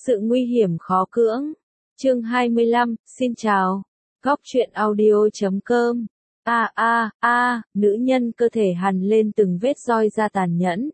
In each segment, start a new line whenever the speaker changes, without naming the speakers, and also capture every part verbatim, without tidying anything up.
Sự nguy hiểm khó cưỡng. Chương hai mươi lăm, xin chào. Góc truyện audio chấm com. A a a, nữ nhân cơ thể hằn lên từng vết roi da tàn nhẫn.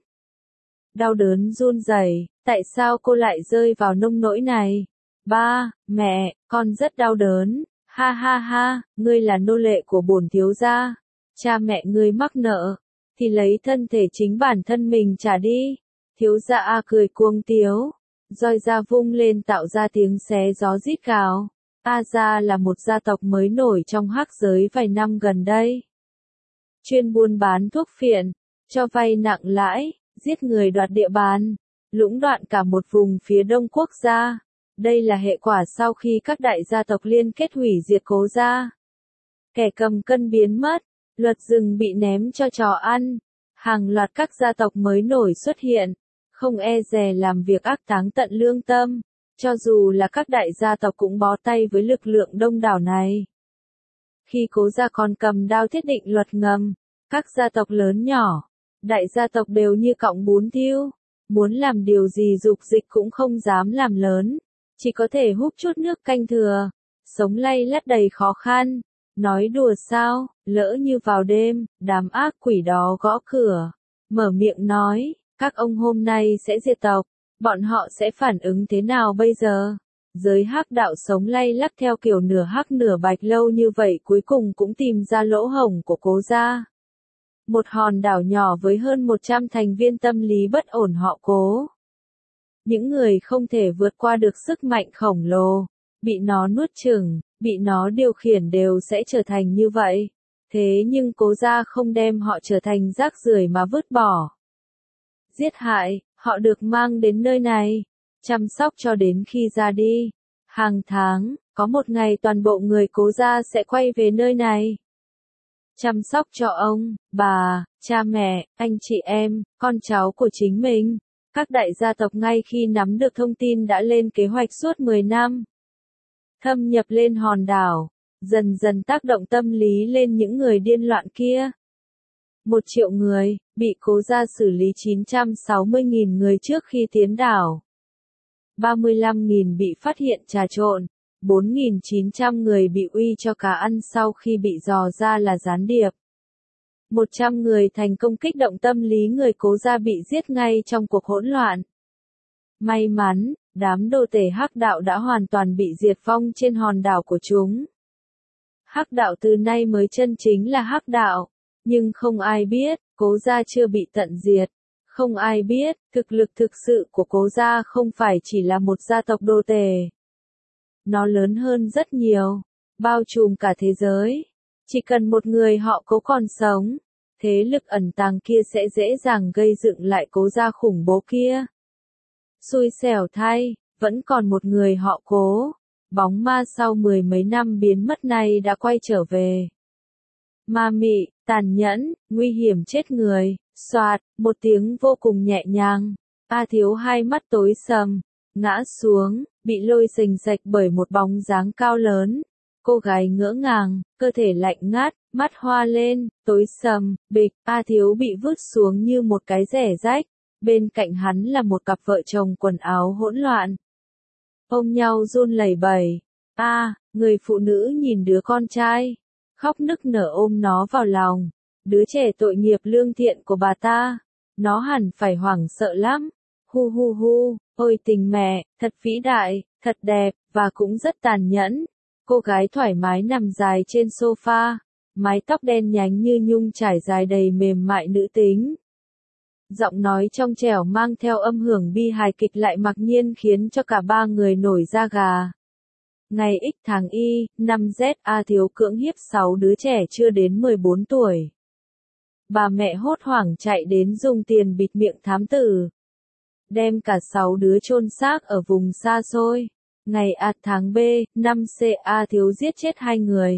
Đau đớn run rẩy, tại sao cô lại rơi vào nông nỗi này? Ba, mẹ, con rất đau đớn. Ha ha ha, ngươi là nô lệ của bổn thiếu gia. Cha mẹ ngươi mắc nợ, thì lấy thân thể chính bản thân mình trả đi. Thiếu gia A cười cuồng tiếu. Roi da vung lên tạo ra tiếng xé gió rít gào. A gia là một gia tộc mới nổi trong hắc giới vài năm gần đây. Chuyên buôn bán thuốc phiện, cho vay nặng lãi, giết người đoạt địa bàn, lũng đoạn cả một vùng phía đông quốc gia. Đây là hệ quả sau khi các đại gia tộc liên kết hủy diệt Cố gia. Kẻ cầm cân biến mất, luật rừng bị ném cho chó ăn, hàng loạt các gia tộc mới nổi xuất hiện, không e dè làm việc ác táng tận lương tâm, cho dù là các đại gia tộc cũng bó tay với lực lượng đông đảo này. Khi Cố gia còn cầm đao thiết định luật ngầm, các gia tộc lớn nhỏ, đại gia tộc đều như cọng bún thiêu, muốn làm điều gì dục dịch cũng không dám làm lớn, chỉ có thể húp chút nước canh thừa, sống lay lắt đầy khó khăn. Nói đùa sao, lỡ như vào đêm, đám ác quỷ đó gõ cửa, mở miệng nói, các ông hôm nay sẽ diệt tộc, bọn họ sẽ phản ứng thế nào bây giờ? Giới hắc đạo sống lay lắt theo kiểu nửa hắc nửa bạch lâu như vậy cuối cùng cũng tìm ra lỗ hổng của Cố gia. Một hòn đảo nhỏ với hơn một trăm thành viên tâm lý bất ổn họ Cố. Những người không thể vượt qua được sức mạnh khổng lồ, bị nó nuốt chửng, bị nó điều khiển đều sẽ trở thành như vậy. Thế nhưng Cố gia không đem họ trở thành rác rưởi mà vứt bỏ. Giết hại, họ được mang đến nơi này, chăm sóc cho đến khi ra đi. Hàng tháng, có một ngày toàn bộ người Cố gia sẽ quay về nơi này. Chăm sóc cho ông, bà, cha mẹ, anh chị em, con cháu của chính mình. Các đại gia tộc ngay khi nắm được thông tin đã lên kế hoạch suốt mười năm. Thâm nhập lên hòn đảo, dần dần tác động tâm lý lên những người điên loạn kia. Một triệu người, bị Cố gia xử lý chín trăm sáu mươi nghìn người trước khi tiến đảo. ba mươi lăm nghìn bị phát hiện trà trộn, bốn nghìn chín trăm người bị uy cho cá ăn sau khi bị dò ra là gián điệp. một trăm người thành công kích động tâm lý người Cố gia bị giết ngay trong cuộc hỗn loạn. May mắn, đám đồ tể hắc đạo đã hoàn toàn bị diệt vong trên hòn đảo của chúng. Hắc đạo từ nay mới chân chính là hắc đạo, nhưng không ai biết, Cố gia chưa bị tận diệt. Không ai biết, thực lực thực sự của Cố gia không phải chỉ là một gia tộc đồ tể. Nó lớn hơn rất nhiều, bao trùm cả thế giới. Chỉ cần một người họ Cố còn sống, thế lực ẩn tàng kia sẽ dễ dàng gây dựng lại Cố gia khủng bố kia. Xui xẻo thay, vẫn còn một người họ Cố. Bóng ma sau mười mấy năm biến mất này đã quay trở về. Ma mị, tàn nhẫn, nguy hiểm chết người. Xoạt, một tiếng vô cùng nhẹ nhàng. A Thiếu hai mắt tối sầm, ngã xuống, bị lôi xình xạch bởi một bóng dáng cao lớn. Cô gái ngỡ ngàng, cơ thể lạnh ngắt, mắt hoa lên, tối sầm, bịch, A Thiếu bị vứt xuống như một cái rẻ rách. Bên cạnh hắn là một cặp vợ chồng quần áo hỗn loạn. Ôm nhau run lẩy bẩy. A, người phụ nữ nhìn đứa con trai, khóc nức nở ôm nó vào lòng. Đứa trẻ tội nghiệp lương thiện của bà ta, nó hẳn phải hoảng sợ lắm. Hu hu hu, ôi tình mẹ, thật vĩ đại, thật đẹp, và cũng rất tàn nhẫn. Cô gái thoải mái nằm dài trên sofa, mái tóc đen nhánh như nhung trải dài đầy mềm mại nữ tính. Giọng nói trong trẻo mang theo âm hưởng bi hài kịch lại mặc nhiên khiến cho cả ba người nổi da gà. Ngày X tháng Y, năm Z A Thiếu cưỡng hiếp sáu đứa trẻ chưa đến mười bốn tuổi. Bà mẹ hốt hoảng chạy đến dùng tiền bịt miệng thám tử. Đem cả sáu đứa chôn xác ở vùng xa xôi. Ngày A tháng B, năm C A Thiếu giết chết hai người.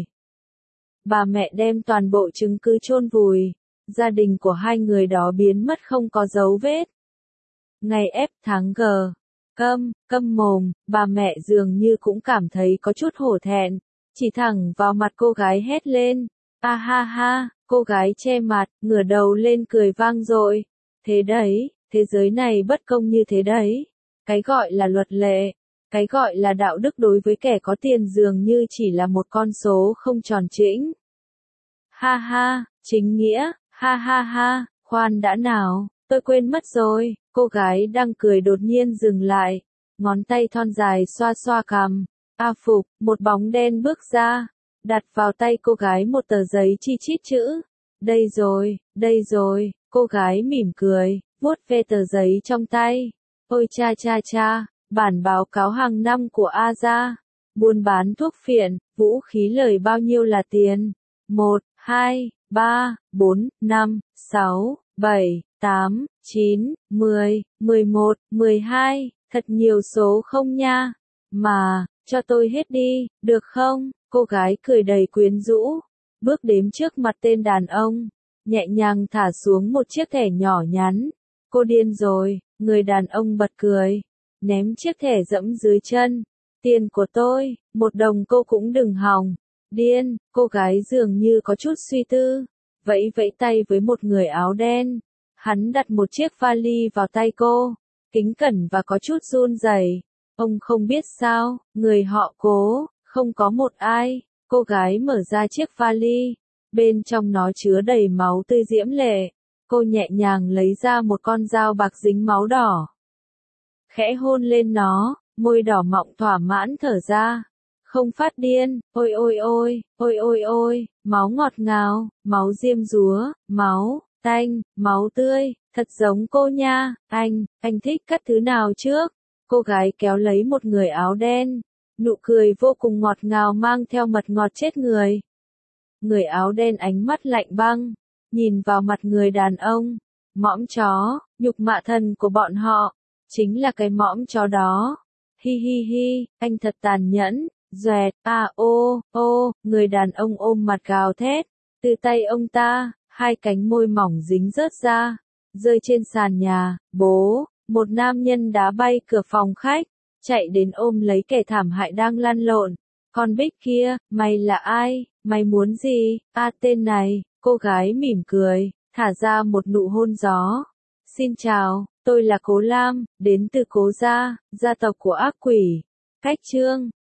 Bà mẹ đem toàn bộ chứng cứ chôn vùi. Gia đình của hai người đó biến mất không có dấu vết. Ngày F tháng G, câm, câm mồm, bà mẹ dường như cũng cảm thấy có chút hổ thẹn. Chỉ thẳng vào mặt cô gái hét lên. A ha ha, cô gái che mặt, ngửa đầu lên cười vang dội. Thế đấy, thế giới này bất công như thế đấy. Cái gọi là luật lệ, Cái gọi là đạo đức đối với kẻ có tiền dường như chỉ là một con số không tròn chỉnh. Ha ha, chính nghĩa, ha ha ha, khoan đã nào, tôi quên mất rồi, cô gái đang cười đột nhiên dừng lại, ngón tay thon dài xoa xoa cằm. A Phục, một bóng đen bước ra, đặt vào tay cô gái một tờ giấy chi chít chữ. Đây rồi, đây rồi, cô gái mỉm cười, vuốt ve tờ giấy trong tay. Ôi cha cha cha, bản báo cáo hàng năm của A gia, buôn bán thuốc phiện, vũ khí lời bao nhiêu là tiền? một, hai, ba, bốn, năm, sáu, bảy, tám, chín, mười, mười một, mười hai, thật nhiều số không nha. Mà, cho tôi hết đi, được không? Cô gái cười đầy quyến rũ, bước đến trước mặt tên đàn ông, nhẹ nhàng thả xuống một chiếc thẻ nhỏ nhắn. Cô điên rồi, người đàn ông bật cười, ném chiếc thẻ dẫm dưới chân. Tiền của tôi, một đồng cô cũng đừng hòng. Điên, cô gái dường như có chút suy tư, vẫy vẫy tay với một người áo đen. Hắn đặt một chiếc vali vào tay cô, kính cẩn và có chút run rẩy. Ông không biết sao, người họ Cố, không có một ai. Cô gái mở ra chiếc vali, bên trong nó chứa đầy máu tươi diễm lệ. Cô nhẹ nhàng lấy ra một con dao bạc dính máu đỏ, khẽ hôn lên nó, môi đỏ mọng thỏa mãn thở ra. Không phát điên, ôi ôi ôi, ôi ôi ôi, máu ngọt ngào, máu diêm dúa, máu, tanh, máu tươi, thật giống cô nha. Anh, anh thích cắt thứ nào trước? Cô gái kéo lấy một người áo đen, nụ cười vô cùng ngọt ngào mang theo mật ngọt chết người. Người áo đen ánh mắt lạnh băng, nhìn vào mặt người đàn ông. Mõm chó, nhục mạ thần của bọn họ, chính là cái mõm chó đó. Hi hi hi, anh thật tàn nhẫn. Doẹt, à ô, ô, người đàn ông ôm mặt gào thét. Từ tay ông ta, hai cánh môi mỏng dính rớt ra, rơi trên sàn nhà. Bố, một nam nhân đá bay cửa phòng khách, chạy đến ôm lấy kẻ thảm hại đang lăn lộn. Con Bích kia, mày là ai, mày muốn gì? A tên này, cô gái mỉm cười, thả ra một nụ hôn gió. Xin chào, tôi là Cố Lam, đến từ Cố gia, gia tộc của ác quỷ. Cách chương